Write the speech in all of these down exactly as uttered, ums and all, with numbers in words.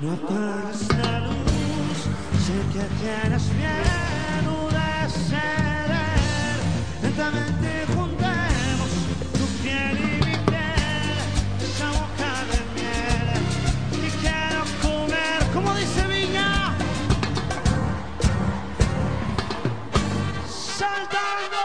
No apagues la luz, sé que tienes miedo de ceder. Lentamente juntemos tu piel y mi piel, esa boca de miel que quiero comer, como dice Viña, saltando.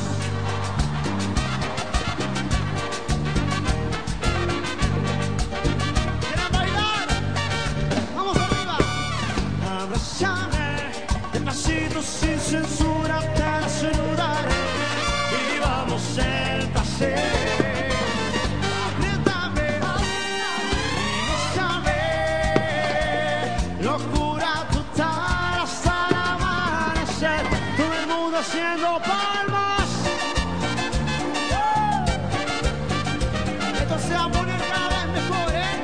Despacito, sin censura, te saludaré y vamos el placer. Apriétame y gózame, locura total hasta el amanecer. Todo el mundo haciendo palmas. Esto se va a poner cada vez mejor, ¿eh?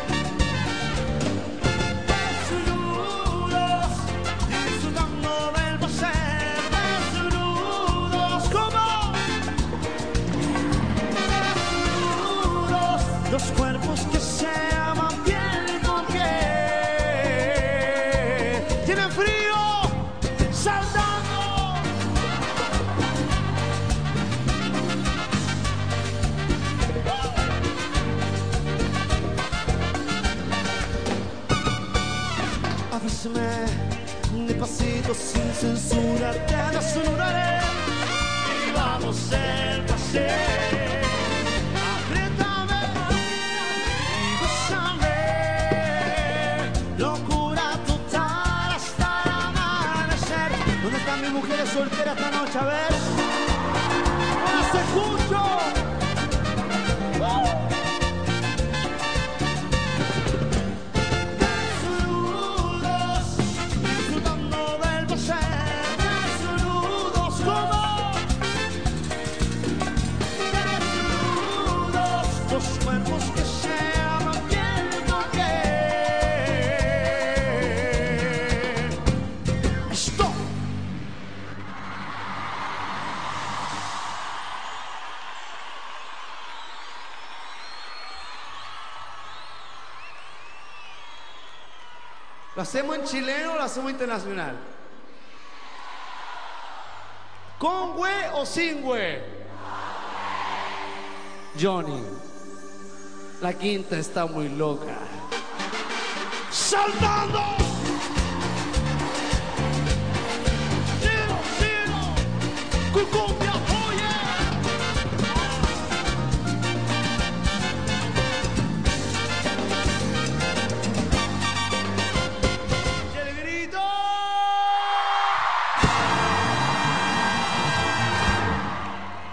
Los cuerpos que se aman piel con piel tienen frío, saltando. Avísame, despacito, sin censura, te saludaré y vamos el placer. Mis mujeres solteras esta noche, a ver, las escucho. ¡Uh! Desnudos, disfrutando del placer. Desnudos, como desnudos, los cuerpos que se aman piel con piel. ¡Stop! ¿Lo hacemos en chileno o lo hacemos internacional? ¿Con güey o sin güey? Johnny, la quinta está muy loca. ¡Saltando! ¡Cielo, cielo! ¡Cucú!